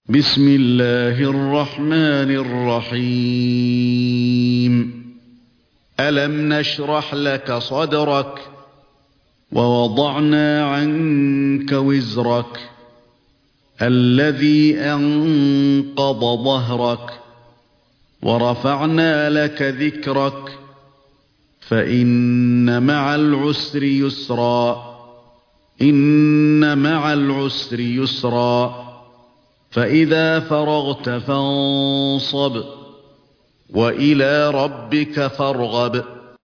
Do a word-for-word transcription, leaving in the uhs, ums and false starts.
بسم الله الرحمن الرحيم ألم نشرح لك صدرك ووضعنا عنك وزرك الذي أنقض ظهرك ورفعنا لك ذكرك فإن مع العسر يسرا إن مع العسر يسرا فإذا فرغت فانصب وإلى ربك فارغب